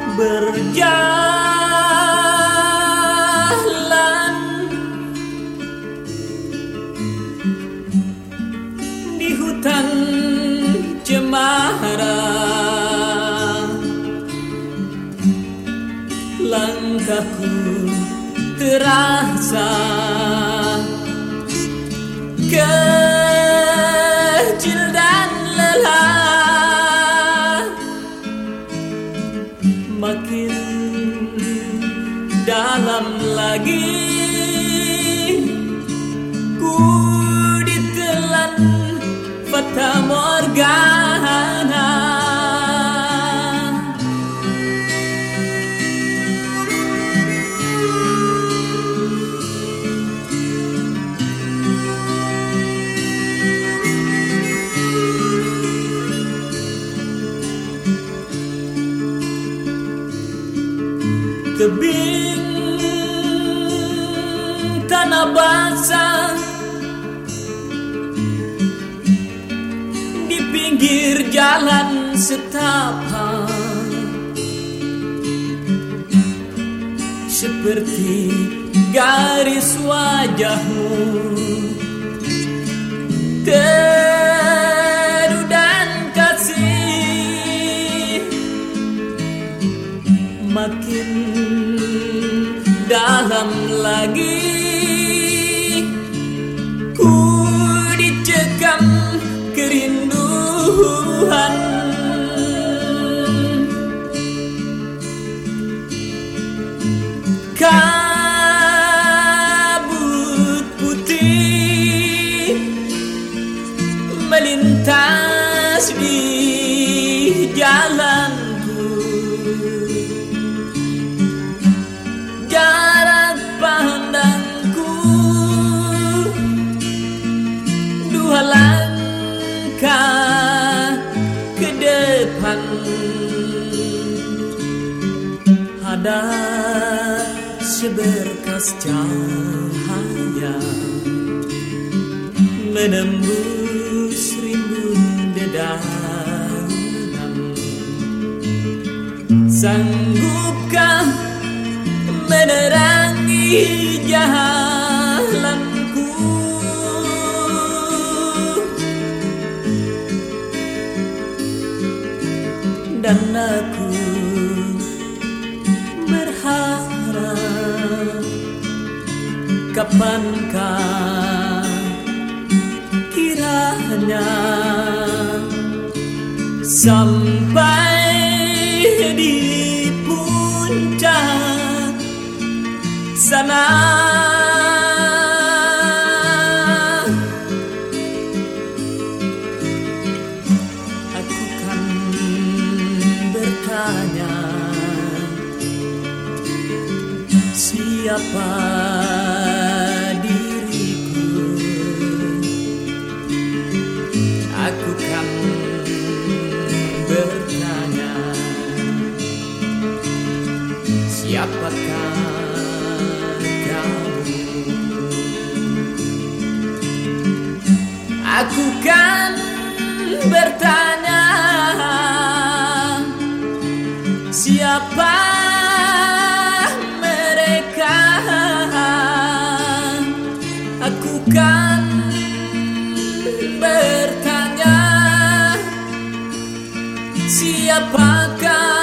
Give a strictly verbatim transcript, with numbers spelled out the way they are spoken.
berjalan di hutan cemara, langkahku terasa kecil dan lelah, makin dalam lagi ku ditelan fata morgana. Tebing tanah basah di pinggir jalan setapak, seperti garis wajahmu teduh dan kasih, makin dalam lagi ku dicekam kerinduan. Kabut putih melintas di jalanku, jarak pandangku dua langkah ke depan. Ada seberkas cahaya menembus rimbun dedaunan. Sanggupkah menerangi jalanku? Dan aku berharap, kapankah kiranya sampai di puncak sana, aku kan bertanya, siapa diriku? Aku kan bertanya, siapakah kamu? Aku kan bertanya, siapa mereka? Aku kan bertanya, siapakah